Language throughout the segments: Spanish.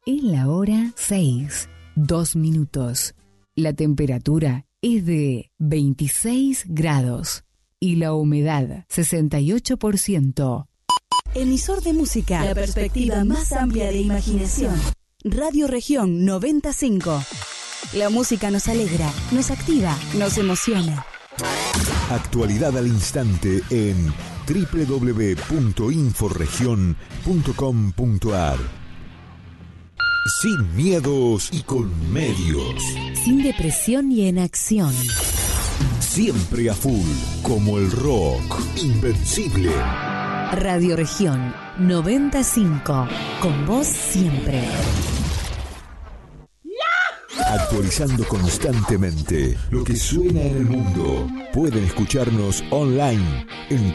Es la hora 6, 2 minutos. La temperatura es de 26 grados y la humedad 68%. Emisor de música, la perspectiva más amplia de imaginación. Radio Región 95. La música nos alegra, nos activa, nos emociona. Actualidad al instante en www.inforegion.com.ar. Sin miedos y con medios. Sin depresión y en acción. Siempre a full, como el rock. Invencible. Radio Región 95. Con vos siempre. Actualizando constantemente lo que suena en el mundo. Pueden escucharnos online en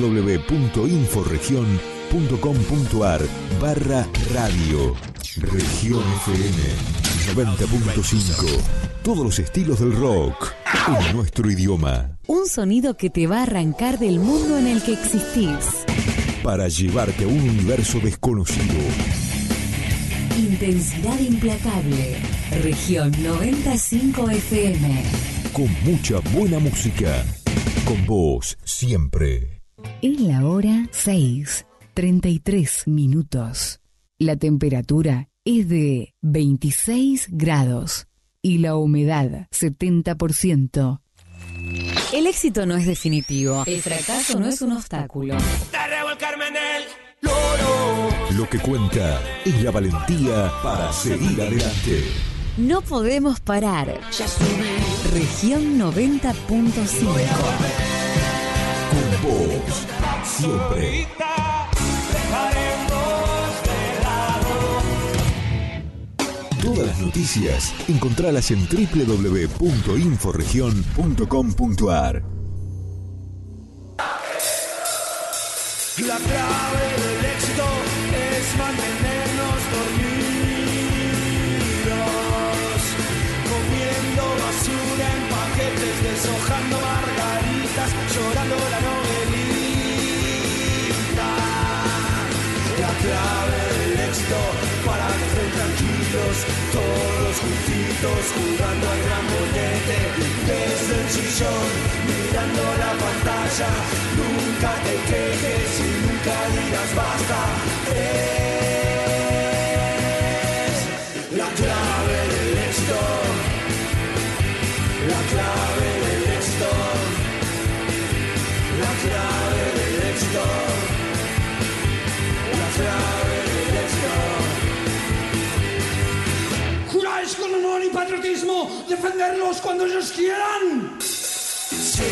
www.inforegion.com.ar/radio. Región FM 90.5. Todos los estilos del rock en nuestro idioma. Un sonido que te va a arrancar del mundo en el que existís. Para llevarte a un universo desconocido. Intensidad implacable. Región 95 FM. Con mucha buena música. Con vos siempre. Es la hora 6, 33 minutos. La temperatura es de 26 grados y la humedad 70%. El éxito no es definitivo. El fracaso no es un obstáculo. Lo que cuenta es la valentía para seguir adelante. No podemos parar. Región 90.5. Con vos siempre. Todas las noticias encontralas en www.inforegion.com.ar. La clave del éxito es mantenernos dormidos, comiendo basura en paquetes, deshojando margaritas, llorando la novelita. La clave del éxito para que estén tranquilos, todos juntitos, jugando al gran bonete, desde el sillón, mirando la pantalla. Nunca te quejes y nunca digas basta. Es la clave del éxito. La clave del éxito. La clave del éxito. La clave del éxito. ¿Juráis con honor y patriotismo defenderlos cuando ellos quieran? Sí.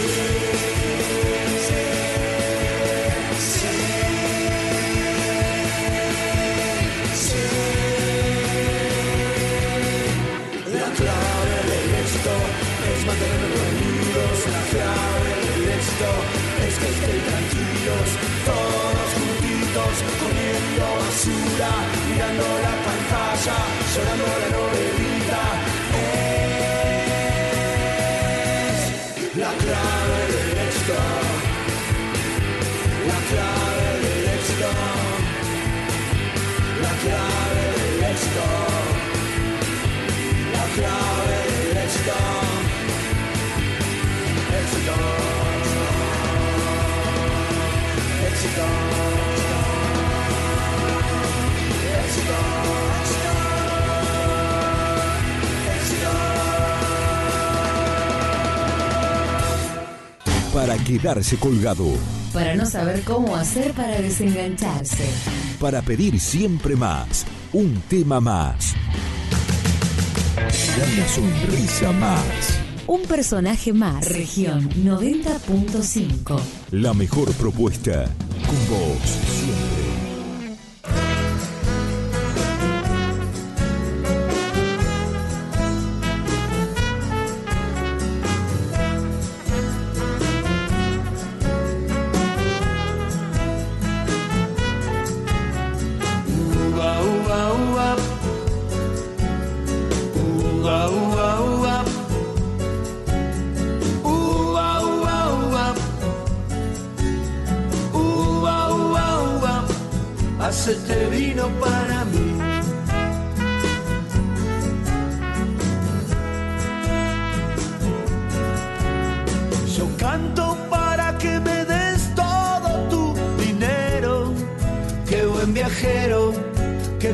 Mantenernos dormidos, la clave del éxito es que estén tranquilos, todos juntitos, comiendo basura, mirando la pantalla, llorando la novelita. Es la clave del éxito, la clave del éxito, la clave del éxito, la clave del éxito. Éxito, éxito, éxito, éxito. Para quedarse colgado. Para no saber cómo hacer para desengancharse. Para pedir siempre más. Un tema más. Una sonrisa más. Un personaje más. Región 90.5. La mejor propuesta. Con vos siempre.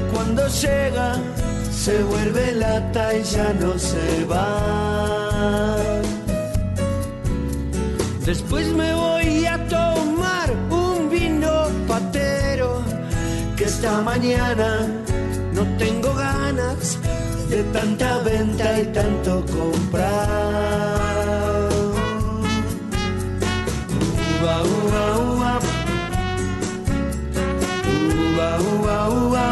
Cuando llega se vuelve lata y ya no se va. Después me voy a tomar un vino patero, que esta mañana no tengo ganas de tanta venta y tanto comprar. Uva, uva, uva. Uva, uva, uva.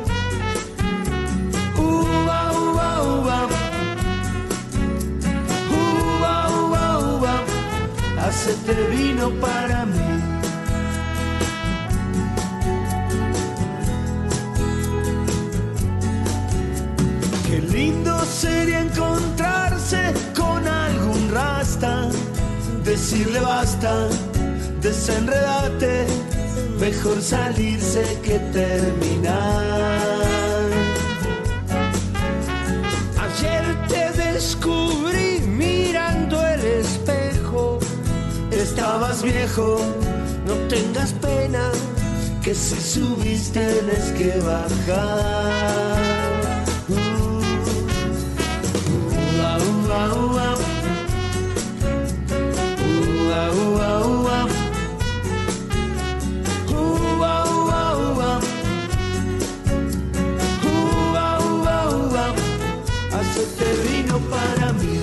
Uva, uva, uva. Uva, uva, uva. Hacete vino para mí. Qué lindo sería encontrarse con algún rasta, decirle basta, desenredate, mejor salirse que terminar. Ayer te descubrí mirando el espejo, estabas viejo, no tengas pena, que si subís tenés que bajar. Uva, uva. Uva, uva, uva. Uva, uva, uva. Uva, uva, uva. Hacete vino para mí.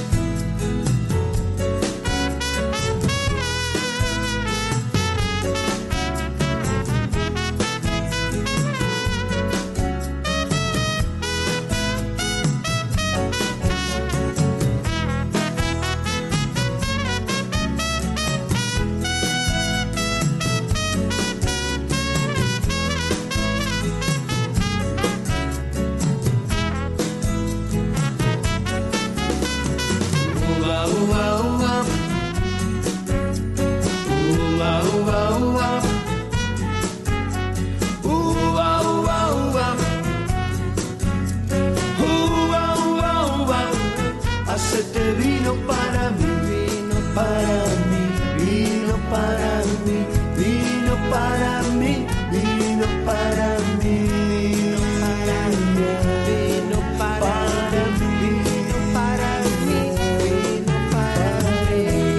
Hacete vino para mí, vino para mí, vino para mí, vino para mí, vino para mí, vino para mí, vino para mí, vino para mí, vino para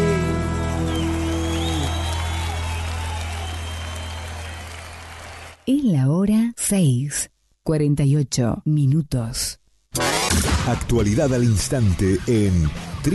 mí. Es la hora 6:48 minutos. Actualidad al instante en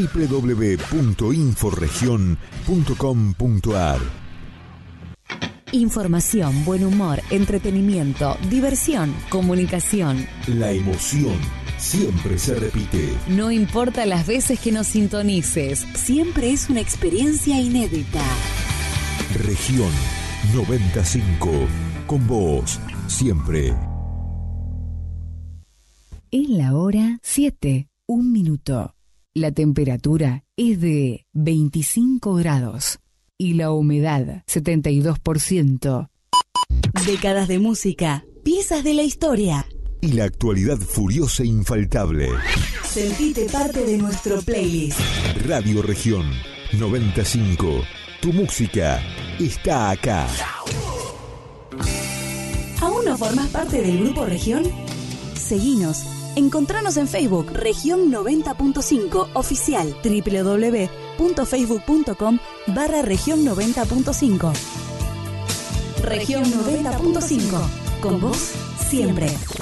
www.inforegion.com.ar. Información, buen humor, entretenimiento, diversión, comunicación. La emoción siempre se repite. No importa las veces que nos sintonices, siempre es una experiencia inédita. Región 95. Con vos, siempre. Es la hora 7:01 minuto. La temperatura es de 25 grados y la humedad 72%. Décadas de música, piezas de la historia. Y la actualidad furiosa e infaltable. Sentite parte de nuestro playlist. Radio Región 95. Tu música está acá. ¿Aún no formás parte del Grupo Región? Seguinos. Encontranos en Facebook, Región 90.5 Oficial, www.facebook.com/Región 90.5. Región 90.5, con vos siempre.